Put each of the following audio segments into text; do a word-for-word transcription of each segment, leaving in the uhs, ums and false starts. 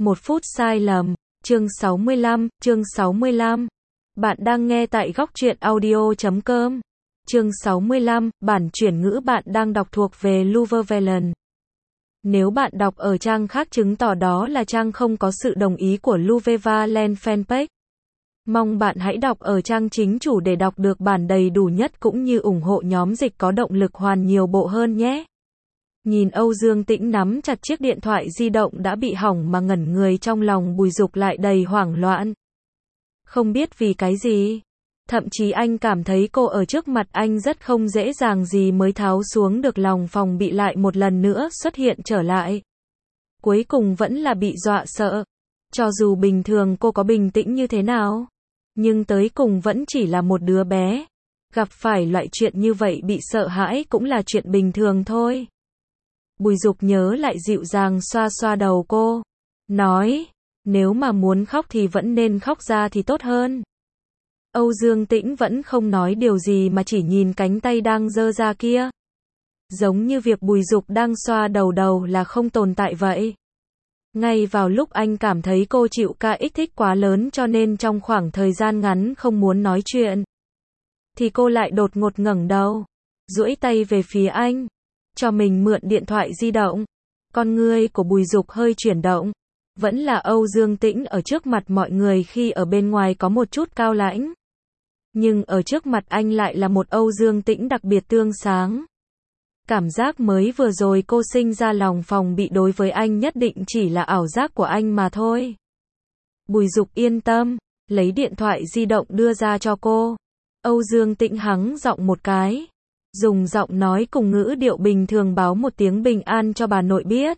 Một phút sai lầm. Chương sáu mươi lăm, chương sáu mươi lăm. Bạn đang nghe tại góc truyện audio chấm com. Chương sáu mươi lăm, bản chuyển ngữ bạn đang đọc thuộc về Luverne. Nếu bạn đọc ở trang khác chứng tỏ đó là trang không có sự đồng ý của Luverne fanpage. Mong bạn hãy đọc ở trang chính chủ để đọc được bản đầy đủ nhất cũng như ủng hộ nhóm dịch có động lực hoàn nhiều bộ hơn nhé. Nhìn Âu Dương Tĩnh nắm chặt chiếc điện thoại di động đã bị hỏng mà ngẩn người, trong lòng Bùi Dục lại đầy hoảng loạn. Không biết vì cái gì. Thậm chí anh cảm thấy cô ở trước mặt anh rất không dễ dàng gì mới tháo xuống được lòng phòng bị lại một lần nữa xuất hiện trở lại. Cuối cùng vẫn là bị dọa sợ. Cho dù bình thường cô có bình tĩnh như thế nào, nhưng tới cùng vẫn chỉ là một đứa bé. Gặp phải loại chuyện như vậy bị sợ hãi cũng là chuyện bình thường thôi. Bùi Dục nhớ lại dịu dàng xoa xoa đầu cô. Nói, nếu mà muốn khóc thì vẫn nên khóc ra thì tốt hơn. Âu Dương Tĩnh vẫn không nói điều gì mà chỉ nhìn cánh tay đang giơ ra kia. Giống như việc Bùi Dục đang xoa đầu đầu là không tồn tại vậy. Ngay vào lúc anh cảm thấy cô chịu ca ích thích quá lớn cho nên trong khoảng thời gian ngắn không muốn nói chuyện, thì cô lại đột ngột ngẩng đầu, duỗi tay về phía anh, cho mình mượn điện thoại di động. Con ngươi của Bùi Dục hơi chuyển động. Vẫn là Âu Dương Tĩnh ở trước mặt mọi người khi ở bên ngoài có một chút cao lãnh. Nhưng ở trước mặt anh lại là một Âu Dương Tĩnh đặc biệt tươi sáng. Cảm giác mới vừa rồi cô sinh ra lòng phòng bị đối với anh nhất định chỉ là ảo giác của anh mà thôi. Bùi Dục yên tâm, lấy điện thoại di động đưa ra cho cô. Âu Dương Tĩnh hắng giọng một cái, dùng giọng nói cùng ngữ điệu bình thường báo một tiếng bình an cho bà nội biết.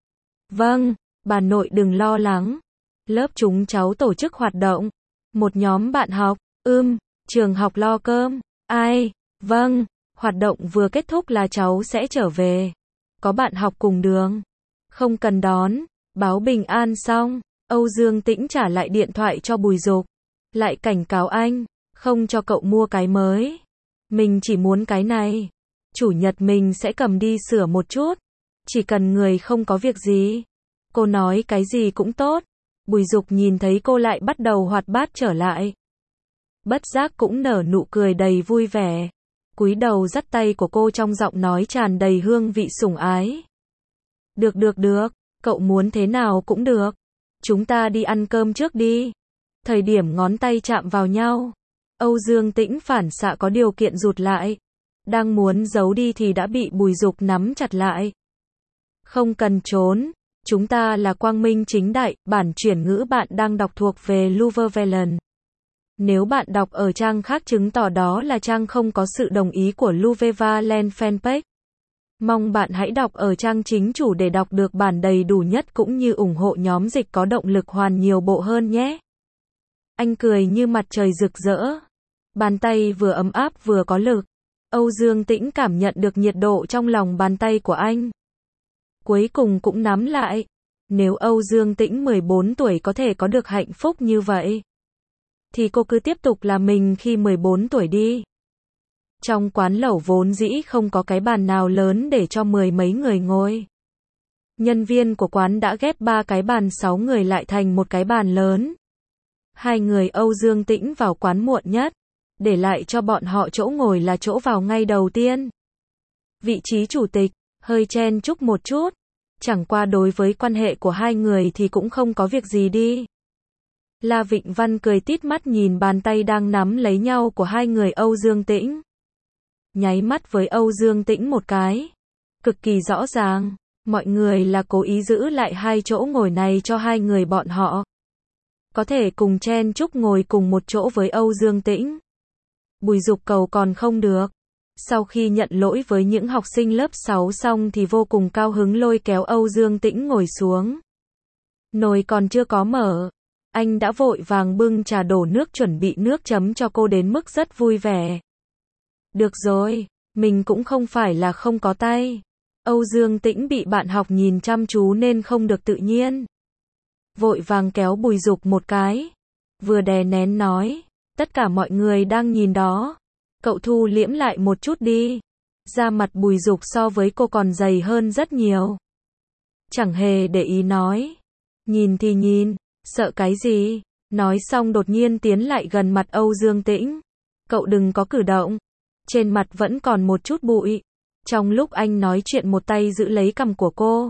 Vâng, bà nội đừng lo lắng. Lớp chúng cháu tổ chức hoạt động. Một nhóm bạn học, ưm, trường học lo cơm. Ai, vâng, hoạt động vừa kết thúc là cháu sẽ trở về. Có bạn học cùng đường. Không cần đón, báo bình an xong, Âu Dương Tĩnh trả lại điện thoại cho Bùi Dục. Lại cảnh cáo anh, không cho cậu mua cái mới. Mình chỉ muốn cái này. Chủ nhật mình sẽ cầm đi sửa một chút. Chỉ cần người không có việc gì. Cô nói cái gì cũng tốt. Bùi Dục nhìn thấy cô lại bắt đầu hoạt bát trở lại. Bất giác cũng nở nụ cười đầy vui vẻ. Cúi đầu dắt tay của cô trong giọng nói tràn đầy hương vị sủng ái. Được được được, cậu muốn thế nào cũng được. Chúng ta đi ăn cơm trước đi. Thời điểm ngón tay chạm vào nhau, Âu Dương Tĩnh phản xạ có điều kiện rụt lại. Đang muốn giấu đi thì đã bị Bùi Dục nắm chặt lại. Không cần trốn. Chúng ta là quang minh chính đại, bản chuyển ngữ bạn đang đọc thuộc về Luverne. Nếu bạn đọc ở trang khác chứng tỏ đó là trang không có sự đồng ý của Luverne fanpage. Mong bạn hãy đọc ở trang chính chủ để đọc được bản đầy đủ nhất cũng như ủng hộ nhóm dịch có động lực hoàn nhiều bộ hơn nhé. Anh cười như mặt trời rực rỡ. Bàn tay vừa ấm áp vừa có lực. Âu Dương Tĩnh cảm nhận được nhiệt độ trong lòng bàn tay của anh. Cuối cùng cũng nắm lại. Nếu Âu Dương Tĩnh mười bốn tuổi có thể có được hạnh phúc như vậy, thì cô cứ tiếp tục là mình khi mười bốn tuổi đi. Trong quán lẩu vốn dĩ không có cái bàn nào lớn để cho mười mấy người ngồi. Nhân viên của quán đã ghép ba cái bàn sáu người lại thành một cái bàn lớn. Hai người Âu Dương Tĩnh vào quán muộn nhất, để lại cho bọn họ chỗ ngồi là chỗ vào ngay đầu tiên. Vị trí chủ tịch, hơi chen chúc một chút. Chẳng qua đối với quan hệ của hai người thì cũng không có việc gì đi. La Vịnh Văn cười tít mắt nhìn bàn tay đang nắm lấy nhau của hai người Âu Dương Tĩnh. Nháy mắt với Âu Dương Tĩnh một cái. Cực kỳ rõ ràng, mọi người là cố ý giữ lại hai chỗ ngồi này cho hai người bọn họ. Có thể cùng chen chúc ngồi cùng một chỗ với Âu Dương Tĩnh. Bùi Dục cầu còn không được. Sau khi nhận lỗi với những học sinh lớp sáu xong thì vô cùng cao hứng lôi kéo Âu Dương Tĩnh ngồi xuống. Nồi còn chưa có mở. Anh đã vội vàng bưng trà đổ nước chuẩn bị nước chấm cho cô đến mức rất vui vẻ. Được rồi, mình cũng không phải là không có tay. Âu Dương Tĩnh bị bạn học nhìn chăm chú nên không được tự nhiên. Vội vàng kéo Bùi Dục một cái. Vừa đè nén nói, tất cả mọi người đang nhìn đó. Cậu thu liễm lại một chút đi. Da mặt Bùi Dục so với cô còn dày hơn rất nhiều. Chẳng hề để ý nói. Nhìn thì nhìn, sợ cái gì? Nói xong đột nhiên tiến lại gần mặt Âu Dương Tĩnh. Cậu đừng có cử động. Trên mặt vẫn còn một chút bụi. Trong lúc anh nói chuyện một tay giữ lấy cằm của cô.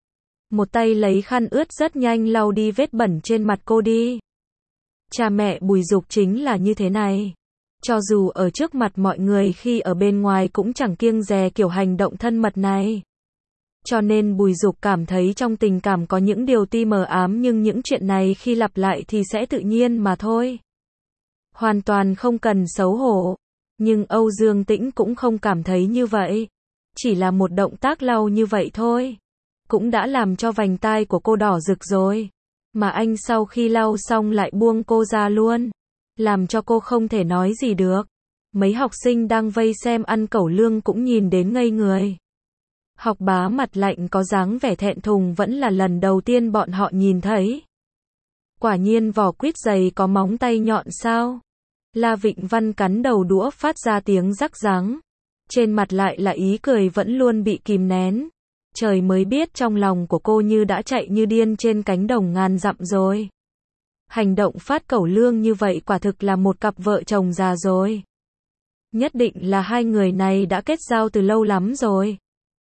Một tay lấy khăn ướt rất nhanh lau đi vết bẩn trên mặt cô đi. Cha mẹ Bùi Dục chính là như thế này. Cho dù ở trước mặt mọi người khi ở bên ngoài cũng chẳng kiêng dè kiểu hành động thân mật này. Cho nên Bùi Dục cảm thấy trong tình cảm có những điều tuy mờ ám nhưng những chuyện này khi lặp lại thì sẽ tự nhiên mà thôi. Hoàn toàn không cần xấu hổ. Nhưng Âu Dương Tĩnh cũng không cảm thấy như vậy. Chỉ là một động tác lau như vậy thôi. Cũng đã làm cho vành tai của cô đỏ rực rồi. Mà anh sau khi lau xong lại buông cô ra luôn. Làm cho cô không thể nói gì được. Mấy học sinh đang vây xem ăn cẩu lương cũng nhìn đến ngây người. Học bá mặt lạnh có dáng vẻ thẹn thùng vẫn là lần đầu tiên bọn họ nhìn thấy. Quả nhiên vỏ quýt dày có móng tay nhọn sao? La Vịnh Văn cắn đầu đũa phát ra tiếng rắc ráng. Trên mặt lại là ý cười vẫn luôn bị kìm nén. Trời mới biết trong lòng của cô như đã chạy như điên trên cánh đồng ngàn dặm rồi. Hành động phát cẩu lương như vậy quả thực là một cặp vợ chồng già rồi. Nhất định là hai người này đã kết giao từ lâu lắm rồi.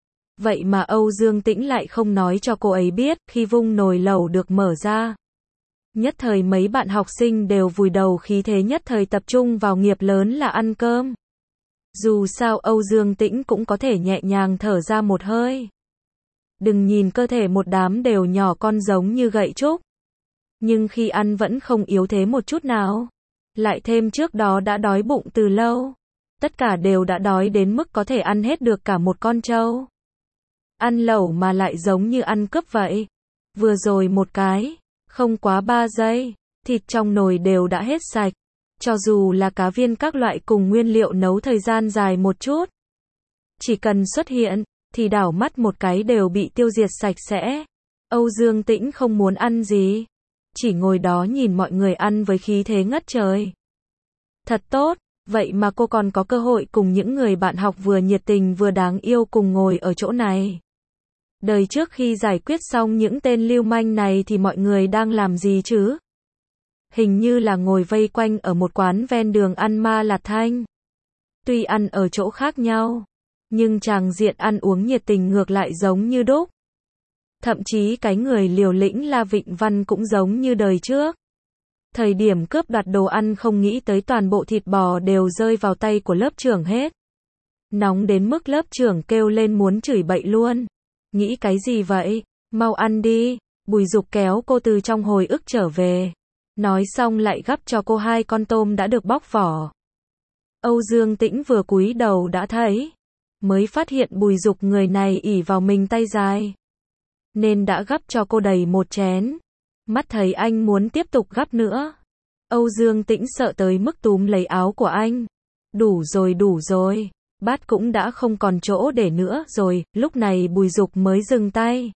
Vậy mà Âu Dương Tĩnh lại không nói cho cô ấy biết khi vung nồi lẩu được mở ra. Nhất thời mấy bạn học sinh đều vùi đầu khí thế nhất thời tập trung vào nghiệp lớn là ăn cơm. Dù sao Âu Dương Tĩnh cũng có thể nhẹ nhàng thở ra một hơi. Đừng nhìn cơ thể một đám đều nhỏ con giống như gậy trúc. Nhưng khi ăn vẫn không yếu thế một chút nào. Lại thêm trước đó đã đói bụng từ lâu. Tất cả đều đã đói đến mức có thể ăn hết được cả một con trâu. Ăn lẩu mà lại giống như ăn cướp vậy. Vừa rồi một cái, không quá ba giây, thịt trong nồi đều đã hết sạch. Cho dù là cá viên các loại cùng nguyên liệu nấu thời gian dài một chút. Chỉ cần xuất hiện, thì đảo mắt một cái đều bị tiêu diệt sạch sẽ. Âu Dương Tĩnh không muốn ăn gì. Chỉ ngồi đó nhìn mọi người ăn với khí thế ngất trời. Thật tốt, vậy mà cô còn có cơ hội cùng những người bạn học vừa nhiệt tình vừa đáng yêu cùng ngồi ở chỗ này. Đời trước khi giải quyết xong những tên lưu manh này thì mọi người đang làm gì chứ? Hình như là ngồi vây quanh ở một quán ven đường ăn ma lạt thanh. Tuy ăn ở chỗ khác nhau, nhưng tràng diện ăn uống nhiệt tình ngược lại giống như đúc. Thậm chí cái người liều lĩnh La Vịnh Văn cũng giống như đời trước. Thời điểm cướp đoạt đồ ăn không nghĩ tới toàn bộ thịt bò đều rơi vào tay của lớp trưởng hết. Nóng đến mức lớp trưởng kêu lên muốn chửi bậy luôn. Nghĩ cái gì vậy? Mau ăn đi. Bùi Dục kéo cô từ trong hồi ức trở về. Nói xong lại gắp cho cô hai con tôm đã được bóc vỏ. Âu Dương Tĩnh vừa cúi đầu đã thấy. Mới phát hiện Bùi Dục người này ỷ vào mình tay dài. Nên đã gắp cho cô đầy một chén. Mắt thấy anh muốn tiếp tục gắp nữa. Âu Dương Tĩnh sợ tới mức túm lấy áo của anh. Đủ rồi đủ rồi. Bát cũng đã không còn chỗ để nữa rồi. Lúc này Bùi Dục mới dừng tay.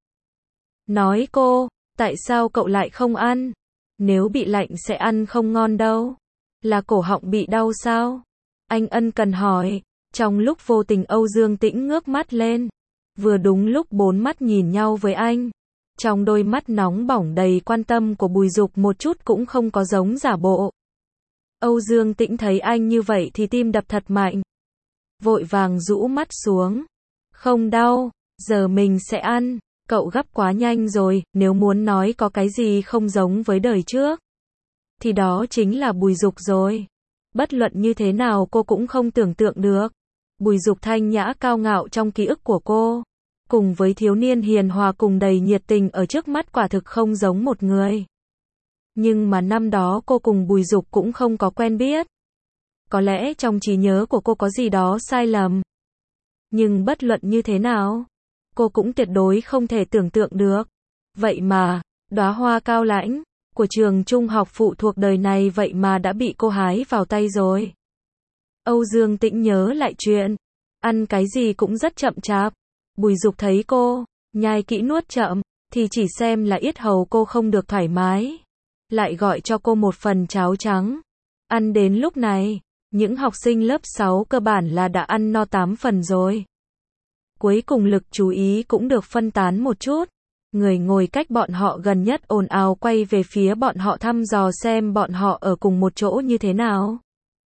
Nói cô, tại sao cậu lại không ăn? Nếu bị lạnh sẽ ăn không ngon đâu. Là cổ họng bị đau sao? Anh ân cần hỏi. Trong lúc vô tình Âu Dương Tĩnh ngước mắt lên. Vừa đúng lúc bốn mắt nhìn nhau với anh. Trong đôi mắt nóng bỏng đầy quan tâm của Bùi Dục một chút cũng không có giống giả bộ. Âu Dương Tĩnh thấy anh như vậy thì tim đập thật mạnh. Vội vàng rũ mắt xuống. Không đau, giờ mình sẽ ăn. Cậu gắp quá nhanh rồi, nếu muốn nói có cái gì không giống với đời trước. Thì đó chính là Bùi Dục rồi. Bất luận như thế nào cô cũng không tưởng tượng được. Bùi Dục thanh nhã cao ngạo trong ký ức của cô. Cùng với thiếu niên hiền hòa cùng đầy nhiệt tình ở trước mắt quả thực không giống một người. Nhưng mà năm đó cô cùng Bùi Dục cũng không có quen biết. Có lẽ trong trí nhớ của cô có gì đó sai lầm. Nhưng bất luận như thế nào, cô cũng tuyệt đối không thể tưởng tượng được. Vậy mà, đóa hoa cao lãnh của trường trung học phụ thuộc đời này vậy mà đã bị cô hái vào tay rồi. Âu Dương Tĩnh nhớ lại chuyện. Ăn cái gì cũng rất chậm chạp. Bùi Dục thấy cô nhai kỹ nuốt chậm, thì chỉ xem là yết hầu cô không được thoải mái. Lại gọi cho cô một phần cháo trắng. Ăn đến lúc này, những học sinh lớp sáu cơ bản là đã ăn no tám phần rồi. Cuối cùng lực chú ý cũng được phân tán một chút. Người ngồi cách bọn họ gần nhất ồn ào quay về phía bọn họ thăm dò xem bọn họ ở cùng một chỗ như thế nào.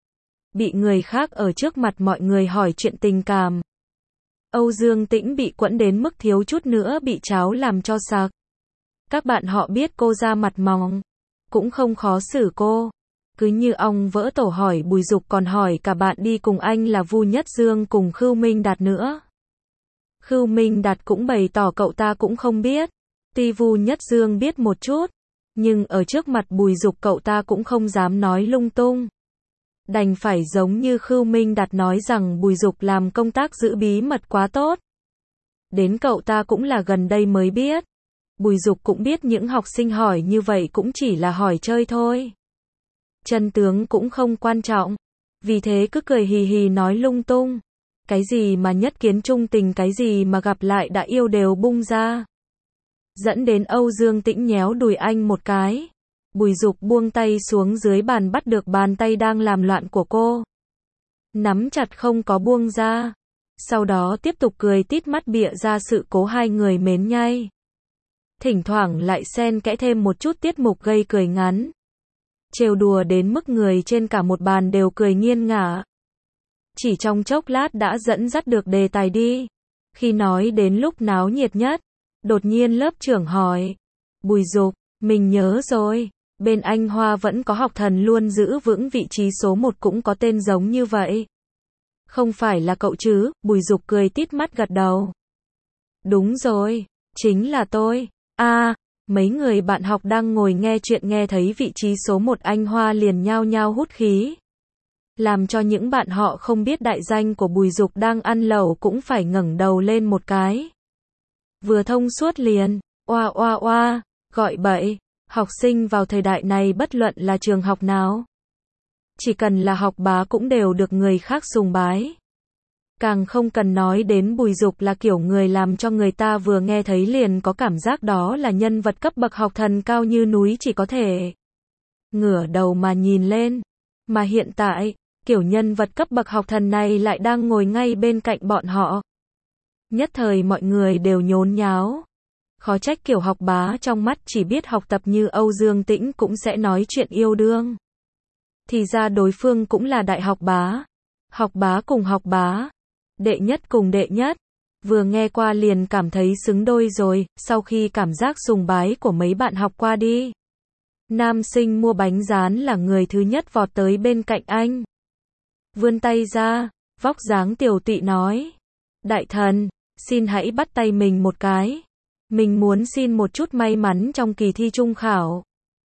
Bị người khác ở trước mặt mọi người hỏi chuyện tình cảm. Âu Dương Tĩnh bị quẫn đến mức thiếu chút nữa bị cháo làm cho sặc. Các bạn họ biết cô ra mặt mỏng, cũng không khó xử cô. Cứ như ong vỡ tổ hỏi Bùi Dục còn hỏi cả bạn đi cùng anh là Vu Nhất Dương cùng Khưu Minh Đạt nữa. Khưu Minh Đạt cũng bày tỏ cậu ta cũng không biết. Tuy Vu Nhất Dương biết một chút, nhưng ở trước mặt Bùi Dục cậu ta cũng không dám nói lung tung. Đành phải giống như Khưu Minh Đạt nói rằng Bùi Dục làm công tác giữ bí mật quá tốt. Đến cậu ta cũng là gần đây mới biết. Bùi Dục cũng biết những học sinh hỏi như vậy cũng chỉ là hỏi chơi thôi. Chân tướng cũng không quan trọng. Vì thế cứ cười hì hì nói lung tung. Cái gì mà nhất kiến trung tình, cái gì mà gặp lại đã yêu đều bung ra. Dẫn đến Âu Dương Tĩnh nhéo đùi anh một cái. Bùi Dục buông tay xuống dưới bàn bắt được bàn tay đang làm loạn của cô. Nắm chặt không có buông ra. Sau đó tiếp tục cười tít mắt bịa ra sự cố hai người mến nhây. Thỉnh thoảng lại xen kẽ thêm một chút tiết mục gây cười ngắn. Trêu đùa đến mức người trên cả một bàn đều cười nghiêng ngả. Chỉ trong chốc lát đã dẫn dắt được đề tài đi. Khi nói đến lúc náo nhiệt nhất, đột nhiên lớp trưởng hỏi. Bùi Dục, mình nhớ rồi, bên Anh Hoa vẫn có học thần luôn giữ vững vị trí số một cũng có tên giống như vậy. Không phải là cậu chứ? Bùi Dục cười tít mắt gật đầu. Đúng rồi, chính là tôi. À, mấy người bạn học đang ngồi nghe chuyện nghe thấy vị trí số một Anh Hoa liền nhao nhao hút khí. Làm cho những bạn họ không biết đại danh của Bùi Dục đang ăn lẩu cũng phải ngẩng đầu lên một cái. Vừa thông suốt liền, oa oa oa, gọi bậy, học sinh vào thời đại này bất luận là trường học nào. Chỉ cần là học bá cũng đều được người khác sùng bái. Càng không cần nói đến Bùi Dục là kiểu người làm cho người ta vừa nghe thấy liền có cảm giác đó là nhân vật cấp bậc học thần cao như núi chỉ có thể ngửa đầu mà nhìn lên. Mà hiện tại, kiểu nhân vật cấp bậc học thần này lại đang ngồi ngay bên cạnh bọn họ. Nhất thời mọi người đều nhốn nháo. Khó trách kiểu học bá trong mắt chỉ biết học tập như Âu Dương Tĩnh cũng sẽ nói chuyện yêu đương. Thì ra đối phương cũng là đại học bá. Học bá cùng học bá. Đệ nhất cùng đệ nhất. Vừa nghe qua liền cảm thấy xứng đôi rồi, sau khi cảm giác sùng bái của mấy bạn học qua đi. Nam sinh mua bánh rán là người thứ nhất vọt tới bên cạnh anh. Vươn tay ra, vóc dáng tiểu tụy nói. Đại thần, xin hãy bắt tay mình một cái. Mình muốn xin một chút may mắn trong kỳ thi trung khảo.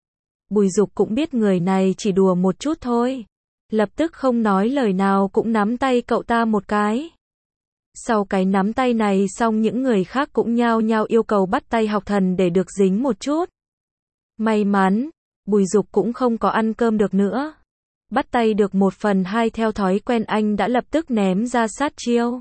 Bùi Dục cũng biết người này chỉ đùa một chút thôi. Lập tức không nói lời nào cũng nắm tay cậu ta một cái. Sau cái nắm tay này xong những người khác cũng nhao nhao yêu cầu bắt tay học thần để được dính một chút. May mắn, Bùi Dục cũng không có ăn cơm được nữa. Bắt tay được một phần hai theo thói quen anh đã lập tức ném ra sát chiêu.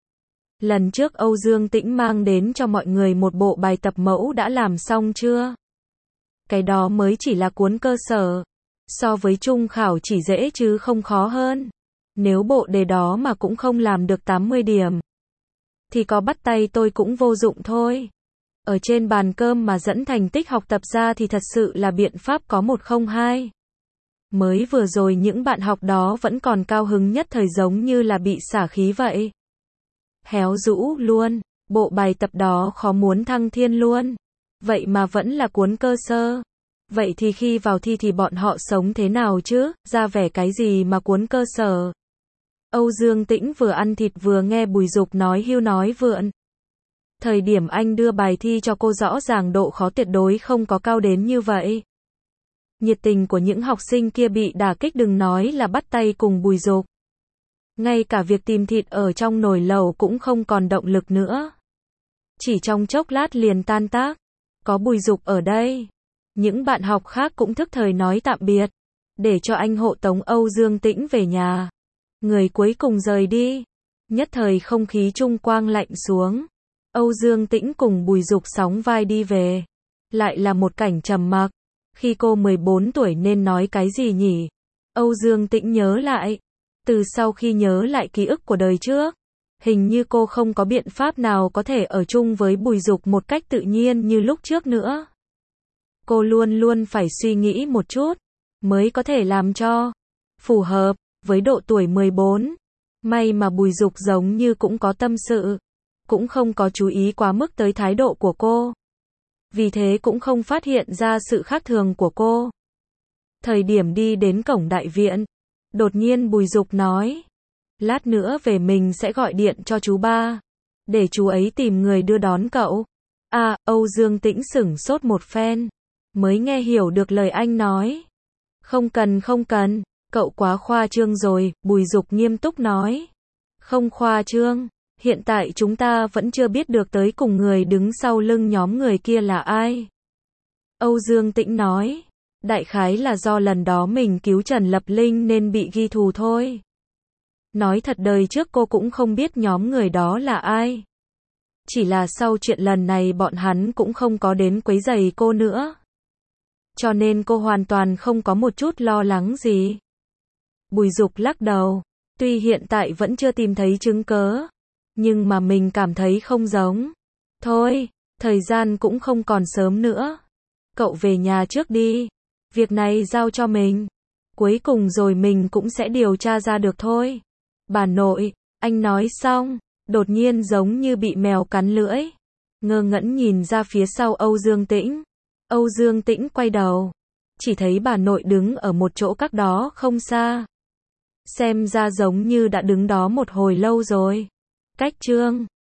Lần trước Âu Dương Tĩnh mang đến cho mọi người một bộ bài tập mẫu đã làm xong chưa? Cái đó mới chỉ là cuốn cơ sở. So với trung khảo chỉ dễ chứ không khó hơn. Nếu bộ đề đó mà cũng không làm được tám mươi điểm, thì có bắt tay tôi cũng vô dụng thôi. Ở trên bàn cơm mà dẫn thành tích học tập ra thì thật sự là biện pháp có một không hai. Mới vừa rồi những bạn học đó vẫn còn cao hứng nhất thời giống như là bị xả khí vậy. Héo rũ luôn, bộ bài tập đó khó muốn thăng thiên luôn. Vậy mà vẫn là cuốn cơ sơ. Vậy thì khi vào thi thì bọn họ sống thế nào chứ, ra vẻ cái gì mà cuốn cơ sở. Âu Dương Tĩnh vừa ăn thịt vừa nghe Bùi Dục nói hưu nói vượn. Thời điểm anh đưa bài thi cho cô rõ ràng độ khó tuyệt đối không có cao đến như vậy. Nhiệt tình của những học sinh kia bị đả kích đừng nói là bắt tay cùng Bùi Dục. Ngay cả việc tìm thịt ở trong nồi lẩu cũng không còn động lực nữa. Chỉ trong chốc lát liền tan tác. Có Bùi Dục ở đây. Những bạn học khác cũng thức thời nói tạm biệt. Để cho anh hộ tống Âu Dương Tĩnh về nhà. Người cuối cùng rời đi. Nhất thời không khí trung quang lạnh xuống. Âu Dương Tĩnh cùng Bùi Dục sóng vai đi về. Lại là một cảnh trầm mặc. Khi cô mười bốn tuổi nên nói cái gì nhỉ? Âu Dương Tĩnh nhớ lại. Từ sau khi nhớ lại ký ức của đời trước, Hình như cô không có biện pháp nào có thể ở chung với Bùi Dục một cách tự nhiên như lúc trước nữa. Cô luôn luôn phải suy nghĩ một chút, mới có thể làm cho phù hợp với độ tuổi mười bốn. May mà Bùi Dục giống như cũng có tâm sự, cũng không có chú ý quá mức tới thái độ của cô. Vì thế cũng không phát hiện ra sự khác thường của cô. Thời điểm đi đến cổng đại viện, đột nhiên Bùi Dục nói, lát nữa về mình sẽ gọi điện cho chú ba, để chú ấy tìm người đưa đón cậu. À, Âu Dương Tĩnh sửng sốt một phen, mới nghe hiểu được lời anh nói. Không cần không cần, cậu quá khoa trương rồi, Bùi Dục nghiêm túc nói. Không khoa trương, hiện tại chúng ta vẫn chưa biết được tới cùng người đứng sau lưng nhóm người kia là ai. Âu Dương Tĩnh nói, đại khái là do lần đó mình cứu Trần Lập Linh nên bị ghi thù thôi. Nói thật đời trước cô cũng không biết nhóm người đó là ai. Chỉ là sau chuyện lần này bọn hắn cũng không có đến quấy rầy cô nữa. Cho nên cô hoàn toàn không có một chút lo lắng gì. Bùi Dục lắc đầu, tuy hiện tại vẫn chưa tìm thấy chứng cớ, nhưng mà mình cảm thấy không giống. Thôi, thời gian cũng không còn sớm nữa. Cậu về nhà trước đi. Việc này giao cho mình. Cuối cùng rồi mình cũng sẽ điều tra ra được thôi. Bà nội, anh nói xong, đột nhiên giống như bị mèo cắn lưỡi. Ngơ ngẩn nhìn ra phía sau Âu Dương Tĩnh. Âu Dương Tĩnh quay đầu. Chỉ thấy bà nội đứng ở một chỗ cách đó không xa. Xem ra giống như đã đứng đó một hồi lâu rồi. Cách chương